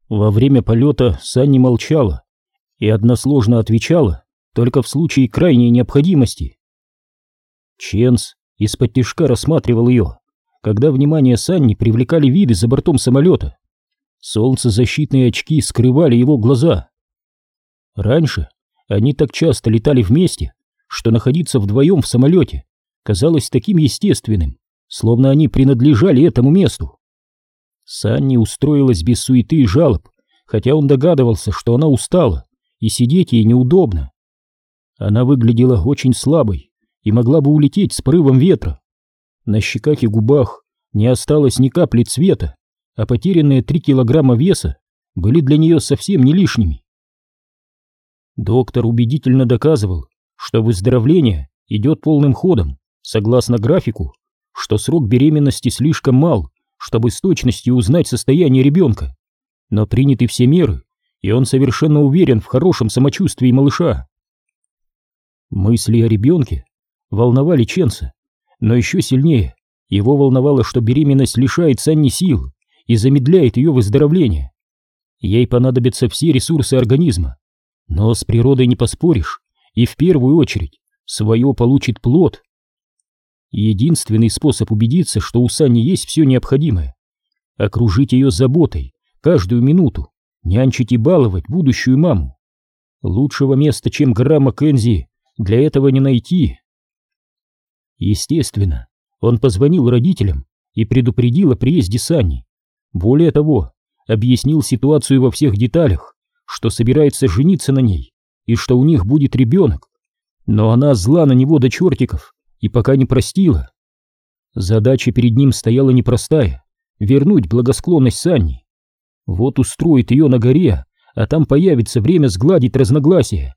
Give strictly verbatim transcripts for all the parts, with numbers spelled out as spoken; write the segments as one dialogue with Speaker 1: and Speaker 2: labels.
Speaker 1: Во время полета Санни молчала и односложно отвечала только в случае крайней необходимости. Ченс из-под тишка рассматривал ее, когда внимание Санни привлекали виды за бортом самолета. Солнцезащитные очки скрывали его глаза. Раньше они так часто летали вместе, что находиться вдвоем в самолете казалось таким естественным, словно они принадлежали этому месту. Санни устроилась без суеты и жалоб, хотя он догадывался, что она устала, и сидеть ей неудобно. Она выглядела очень слабой и могла бы улететь с порывом ветра. На щеках и губах не осталось ни капли цвета, а потерянные три килограмма веса были для нее совсем не лишними. Доктор убедительно доказывал, что выздоровление идет полным ходом, согласно графику, что срок беременности слишком мал, чтобы с точностью узнать состояние ребенка, но приняты все меры, и он совершенно уверен в хорошем самочувствии малыша. Мысли о ребенке волновали Ченса, но еще сильнее его волновало, что беременность лишает Санни сил и замедляет ее выздоровление. Ей понадобятся все ресурсы организма, но с природой не поспоришь, и в первую очередь свое получит плод. Единственный способ убедиться, что у Санни есть все необходимое — окружить ее заботой каждую минуту, нянчить и баловать будущую маму. Лучшего места, чем гора Маккензи, для этого не найти. Естественно, он позвонил родителям и предупредил о приезде Санни. Более того, объяснил ситуацию во всех деталях, что собирается жениться на ней и что у них будет ребенок, но она зла на него до чертиков и пока не простила. Задача перед ним стояла непростая — вернуть благосклонность Санни. Вот устроит ее на горе, а там появится время сгладить разногласия.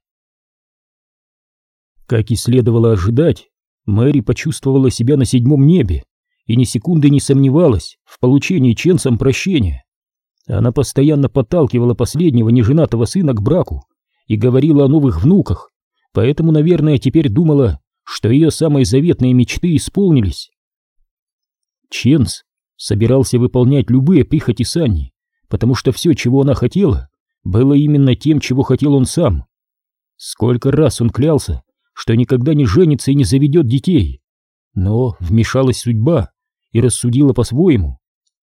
Speaker 1: Как и следовало ожидать, Мэри почувствовала себя на седьмом небе и ни секунды не сомневалась в получении Ченсом прощения. Она постоянно подталкивала последнего неженатого сына к браку и говорила о новых внуках, поэтому, наверное, теперь думала, что ее самые заветные мечты исполнились. Ченс собирался выполнять любые прихоти Санни, потому что все, чего она хотела, было именно тем, чего хотел он сам. Сколько раз он клялся, что никогда не женится и не заведет детей, но вмешалась судьба и рассудила по-своему.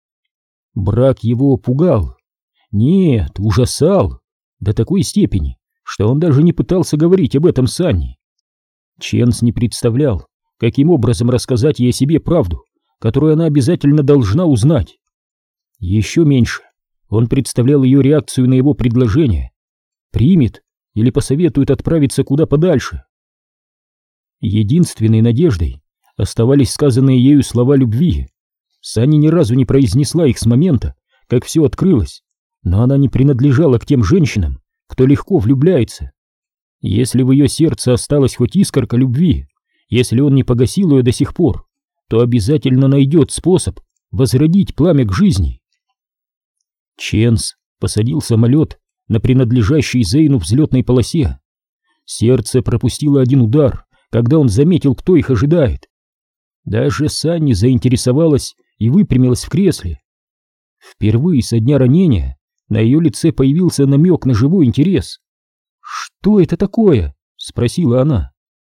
Speaker 1: Брак его пугал, нет, ужасал, до такой степени, что он даже не пытался говорить об этом Санни. Ченс не представлял, каким образом рассказать ей о себе правду, которую она обязательно должна узнать. Еще меньше он представлял ее реакцию на его предложение, примет или посоветует отправиться куда подальше. Единственной надеждой оставались сказанные ею слова любви. Санни ни разу не произнесла их с момента, как все открылось, но она не принадлежала к тем женщинам, кто легко влюбляется. Если в ее сердце осталась хоть искорка любви, если он не погасил ее до сих пор, то обязательно найдет способ возродить пламя к жизни. Ченс посадил самолет на принадлежащей Зейну взлетной полосе. Сердце пропустило один удар, когда он заметил, кто их ожидает. Даже Санни заинтересовалась и выпрямилась в кресле. Впервые со дня ранения на ее лице появился намек на живой интерес. «Что это такое?» — спросила она.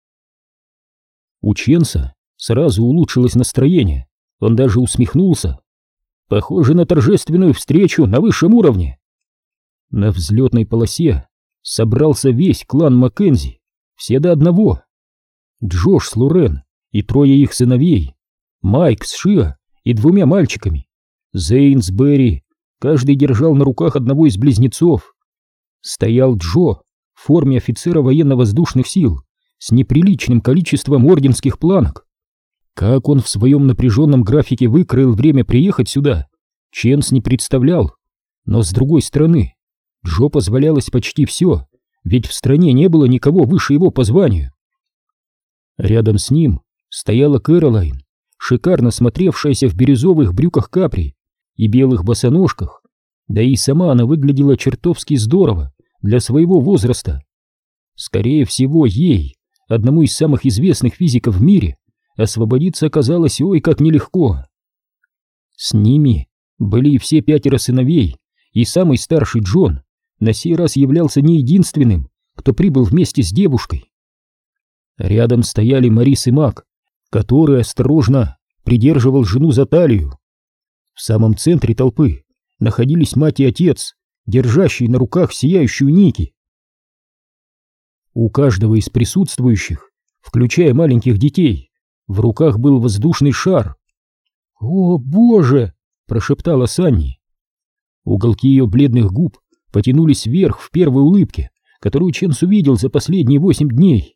Speaker 1: У Ченса сразу улучшилось настроение, он даже усмехнулся. «Похоже на торжественную встречу на высшем уровне». На взлетной полосе собрался весь клан Маккензи, все до одного. Джош с Лорен и трое их сыновей, Майк с Шиа и двумя мальчиками, Зейн с Берри, каждый держал на руках одного из близнецов. Стоял Джо в форме офицера военно-воздушных сил с неприличным количеством орденских планок. Как он в своем напряженном графике выкроил время приехать сюда, Ченс не представлял, но с другой стороны, Джо позволялось почти все, ведь в стране не было никого выше его по званию. Рядом с ним стояла Кэролайн, шикарно смотревшаяся в бирюзовых брюках капри и белых босоножках, да и сама она выглядела чертовски здорово для своего возраста. Скорее всего, ей, одному из самых известных физиков в мире, освободиться оказалось ой как нелегко. С ними были и все пятеро сыновей и самый старший Джон на сей раз являлся не единственным, кто прибыл вместе с девушкой. Рядом стояли Морис и Мак, который осторожно придерживал жену за талию. В самом центре толпы находились мать и отец, держащие на руках сияющую Ники. У каждого из присутствующих, включая маленьких детей, в руках был воздушный шар. «О, Боже!» — прошептала Санни. Уголки ее бледных губ потянулись вверх в первой улыбке, которую Ченс увидел за последние восемь дней.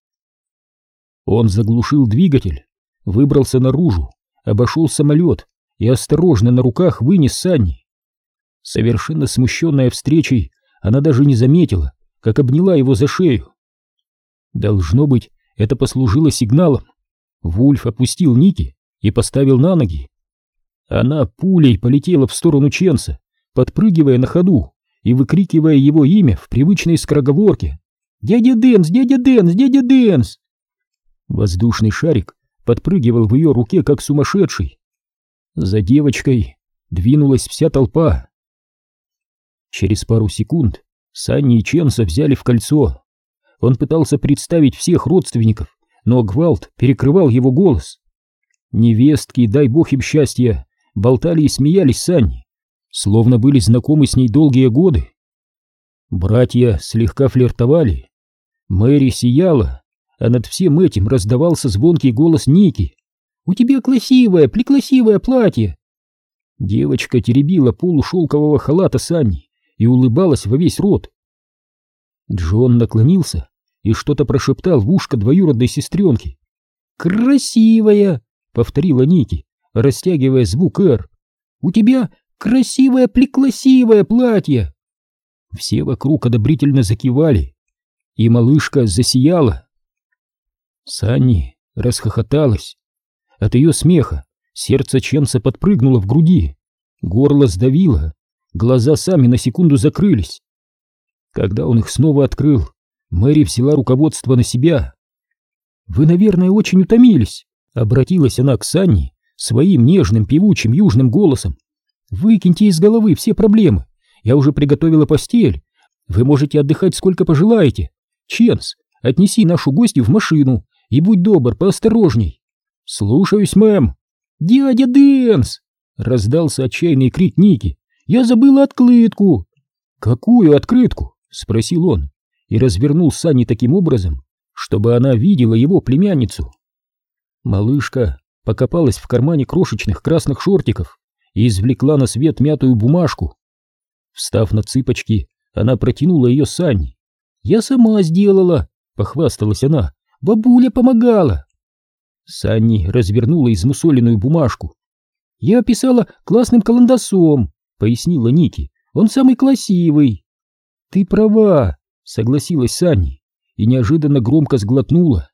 Speaker 1: Он заглушил двигатель, выбрался наружу, обошел самолет и осторожно на руках вынес Санни. Совершенно смущенная встречей, она даже не заметила, как обняла его за шею. Должно быть, это послужило сигналом. Вульф опустил Ники и поставил на ноги. Она пулей полетела в сторону Ченса, подпрыгивая на ходу и выкрикивая его имя в привычной скороговорке. «Дядя Дэнс! Дядя Дэнс! Дядя Дэнс!» Воздушный шарик подпрыгивал в ее руке, как сумасшедший. За девочкой двинулась вся толпа. Через пару секунд Санни и Ченса взяли в кольцо. Он пытался представить всех родственников, но гвалт перекрывал его голос. Невестки, дай бог им счастья, болтали и смеялись Санни, словно были знакомы с ней долгие годы. Братья слегка флиртовали. Мэри сияла, а над всем этим раздавался звонкий голос Ники. «У тебя красивое, прекрасивое платье!» Девочка теребила полу шелкового халата Санни и улыбалась во весь рот. Джон наклонился и что-то прошептал в ушко двоюродной сестренки. «Красивая!» — повторила Ники, растягивая звук «Р». «У тебя красивое, прекрасивое платье!» Все вокруг одобрительно закивали, и малышка засияла. Санни расхохоталась. От ее смеха сердце Ченса подпрыгнуло в груди, горло сдавило, глаза сами на секунду закрылись. Когда он их снова открыл, Мэри взяла руководство на себя. «Вы, наверное, очень утомились», — обратилась она к Санни своим нежным певучим южным голосом. «Выкиньте из головы все проблемы. Я уже приготовила постель. Вы можете отдыхать сколько пожелаете. Ченс, отнеси нашу гостью в машину и будь добр, поосторожней». «Слушаюсь, мэм». «Дядя Дэнс!» — раздался отчаянный крик Ники. «Я забыла открытку!» «Какую открытку?» — спросил он и развернул Санни таким образом, чтобы она видела его племянницу. Малышка покопалась в кармане крошечных красных шортиков и извлекла на свет мятую бумажку. Встав на цыпочки, она протянула ее Санни. «Я сама сделала!» — похвасталась она. «Бабуля помогала!» Санни развернула измусоленную бумажку. «Я писала классным карандашом», — пояснила Ники. «Он самый красивый». «Ты права», — согласилась Санни и неожиданно громко сглотнула.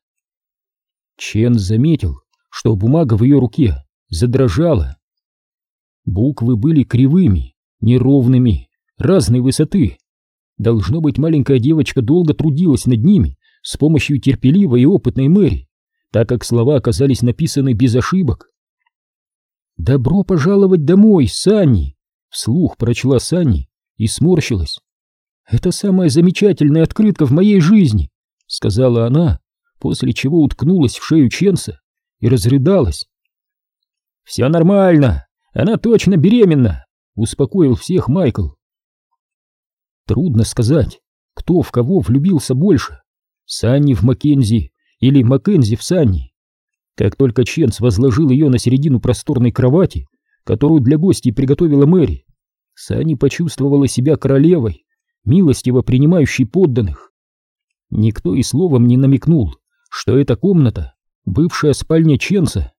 Speaker 1: Чен заметил, что бумага в ее руке задрожала. Буквы были кривыми, неровными, разной высоты. Должно быть, маленькая девочка долго трудилась над ними с помощью терпеливой и опытной Мэри, так как слова оказались написаны без ошибок. «Добро пожаловать домой, Санни!» — вслух прочла Санни и сморщилась. «Это самая замечательная открытка в моей жизни!» — сказала она, после чего уткнулась в шею Ченса и разрыдалась. «Все нормально, она точно беременна!» — успокоил всех Майкл. Трудно сказать, кто в кого влюбился больше, Санни в Маккензи или Маккензи в Санни. Как только Ченс возложил ее на середину просторной кровати, которую для гостей приготовила Мэри, Санни почувствовала себя королевой, милостиво принимающей подданных. Никто и словом не намекнул, что эта комната — бывшая спальня Ченса.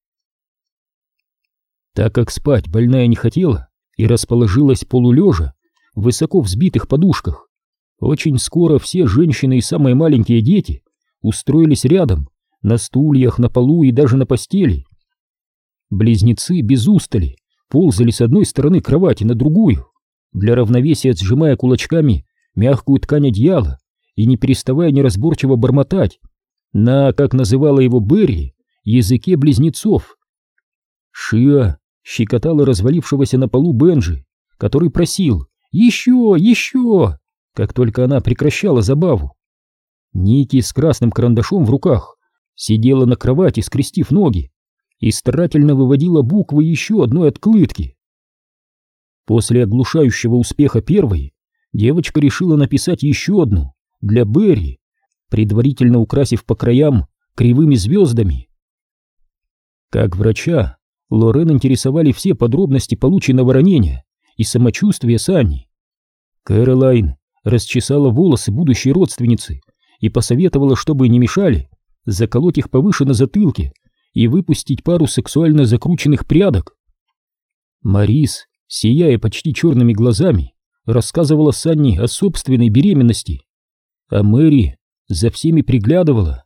Speaker 1: Так как спать больная не хотела и расположилась полулежа в высоко взбитых подушках, очень скоро все женщины и самые маленькие дети устроились рядом, на стульях, на полу и даже на постели. Близнецы без устали ползали с одной стороны кровати на другую, для равновесия сжимая кулачками мягкую ткань одеяла и не переставая неразборчиво бормотать на, как называла его Берри, языке близнецов. Шиа щекотала развалившегося на полу Бенджи, который просил Еще, еще!» Как только она прекращала забаву. Ники с красным карандашом в руках сидела на кровати, скрестив ноги, и старательно выводила буквы еще одной открытки. После оглушающего успеха первой девочка решила написать еще одну для Берри, предварительно украсив по краям кривыми звездами. Как врача, Лорен интересовали все подробности полученного ранения и самочувствия Санни. Кэролайн расчесала волосы будущей родственницы и посоветовала, чтобы не мешали, заколоть их повыше на затылке и выпустить пару сексуально закрученных прядок. Марис, сияя почти черными глазами, рассказывала Санни о собственной беременности, а Мэри за всеми приглядывала.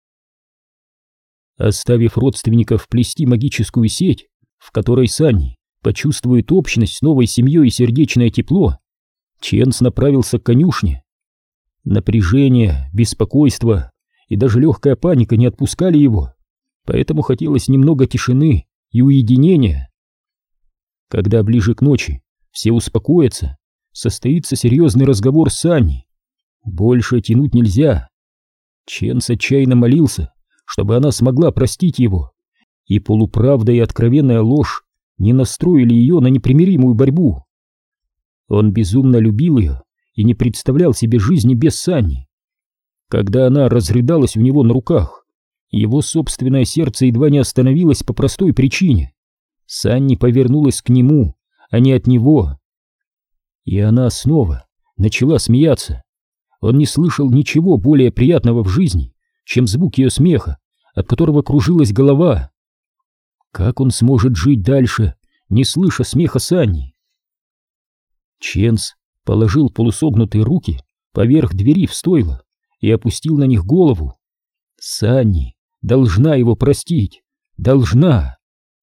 Speaker 1: Оставив родственников плести магическую сеть, в которой Санни почувствует общность с новой семьей и сердечное тепло, Ченс направился к конюшне. Напряжение, беспокойство и даже легкая паника не отпускали его, поэтому хотелось немного тишины и уединения. Когда ближе к ночи все успокоятся, состоится серьезный разговор с Санни. Больше тянуть нельзя. Ченс отчаянно молился, чтобы она смогла простить его, и полуправда и откровенная ложь не настроили ее на непримиримую борьбу. Он безумно любил ее и не представлял себе жизни без Санни. Когда она разрыдалась у него на руках, его собственное сердце едва не остановилось по простой причине. Санни повернулась к нему, а не от него. И она снова начала смеяться. Он не слышал ничего более приятного в жизни, чем звук ее смеха, от которого кружилась голова. Как он сможет жить дальше, не слыша смеха Санни? Ченс положил полусогнутые руки поверх двери в стойло и опустил на них голову. Санни должна его простить, должна.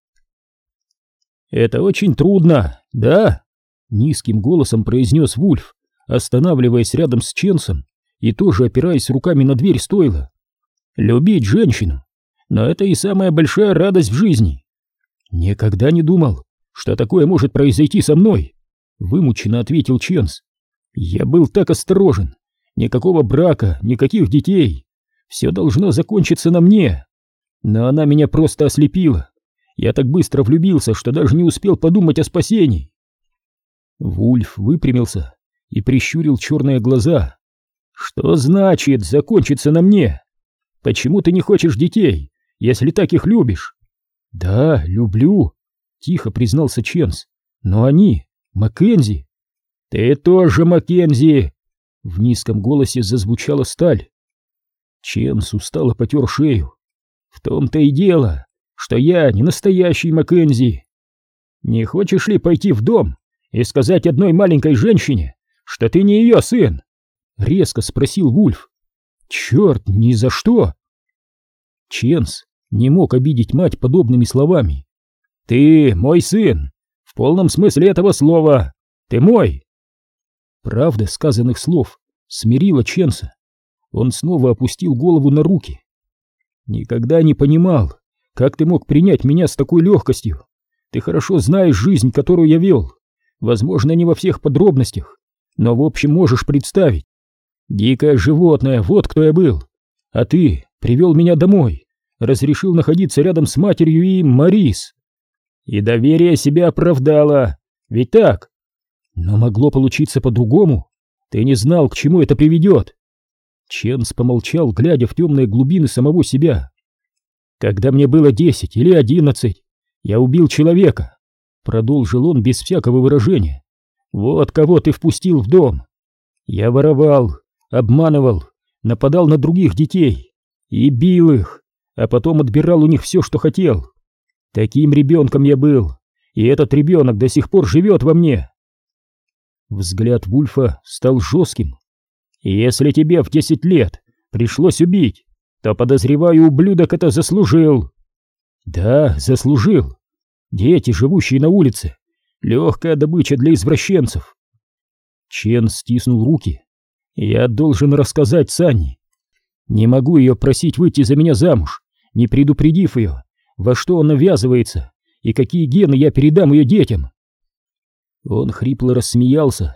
Speaker 1: «Это очень трудно, да?» — низким голосом произнес Вульф, останавливаясь рядом с Ченсом и тоже опираясь руками на дверь стойла. «Любить женщину, но это и самая большая радость в жизни. Никогда не думал, что такое может произойти со мной», — вымученно ответил Ченс. «Я был так осторожен, никакого брака, никаких детей, все должно закончиться на мне. Но она меня просто ослепила. Я так быстро влюбился, что даже не успел подумать о спасении». Вульф выпрямился и прищурил черные глаза. «Что значит закончиться на мне? Почему ты не хочешь детей, если так их любишь?» «Да, люблю», — тихо признался Ченс. «Но они Маккензи». «Ты тоже Маккензи!» В низком голосе зазвучала сталь. Ченс устало потер шею. «В том-то и дело, что я не настоящий Маккензи. Не хочешь ли пойти в дом и сказать одной маленькой женщине, что ты не ее сын?» Резко спросил Вульф. «Черт, ни за что!» Ченс не мог обидеть мать подобными словами. «Ты мой сын, в полном смысле этого слова. Ты мой!» Правда сказанных слов смирила Ченса. Он снова опустил голову на руки. «Никогда не понимал, как ты мог принять меня с такой легкостью. Ты хорошо знаешь жизнь, которую я вел. Возможно, не во всех подробностях, но в общем можешь представить. Дикое животное, вот кто я был. А ты привел меня домой, разрешил находиться рядом с матерью и Марис. И доверие себя оправдало, ведь так? Но могло получиться по-другому. Ты не знал, к чему это приведет». Ченс помолчал, глядя в темные глубины самого себя. «Когда мне было десять или одиннадцать, я убил человека», — продолжил он без всякого выражения. «Вот кого ты впустил в дом. Я воровал, обманывал, нападал на других детей и бил их, а потом отбирал у них все, что хотел. Таким ребенком я был, и этот ребенок до сих пор живет во мне». Взгляд Вульфа стал жестким. «Если тебе в десять лет пришлось убить, то, подозреваю, ублюдок это заслужил». «Да, заслужил. Дети, живущие на улице, легкая добыча для извращенцев». Чен стиснул руки. «Я должен рассказать Санни. Не могу ее просить выйти за меня замуж, не предупредив ее, во что она ввязывается и какие гены я передам ее детям». Он хрипло рассмеялся.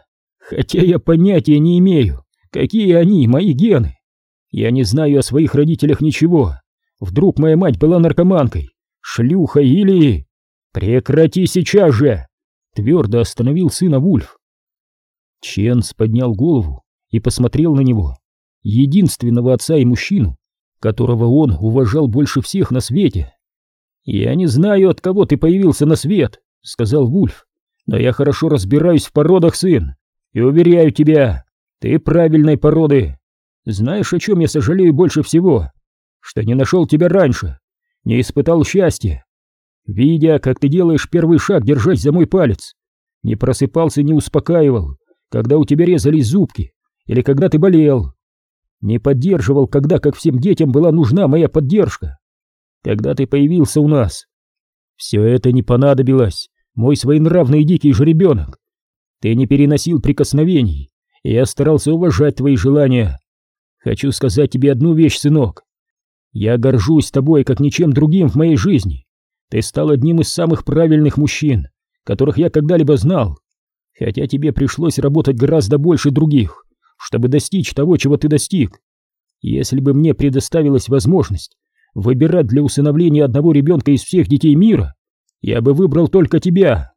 Speaker 1: Хотя я понятия не имею, какие они, мои гены. Я не знаю о своих родителях ничего. Вдруг моя мать была наркоманкой, шлюхой или... Прекрати сейчас же! Твердо остановил сына Вульф. Ченс поднял голову и посмотрел на него, единственного отца и мужчину, которого он уважал больше всех на свете. «Я не знаю, от кого ты появился на свет», — сказал Вульф, «но я хорошо разбираюсь в породах, сын, и уверяю тебя, ты правильной породы. Знаешь, о чем я сожалею больше всего? Что не нашел тебя раньше, не испытал счастья. Видя, как ты делаешь первый шаг, держась за мой палец, не просыпался, не успокаивал, когда у тебя резались зубки, или когда ты болел. Не поддерживал, когда, как всем детям, была нужна моя поддержка. Когда ты появился у нас, все это не понадобилось, мой своенравный и дикий жеребенок. Ты не переносил прикосновений, и я старался уважать твои желания. Хочу сказать тебе одну вещь, сынок. Я горжусь тобой, как ничем другим в моей жизни. Ты стал одним из самых правильных мужчин, которых я когда-либо знал, хотя тебе пришлось работать гораздо больше других, чтобы достичь того, чего ты достиг. Если бы мне предоставилась возможность выбирать для усыновления одного ребенка из всех детей мира, я бы выбрал только тебя.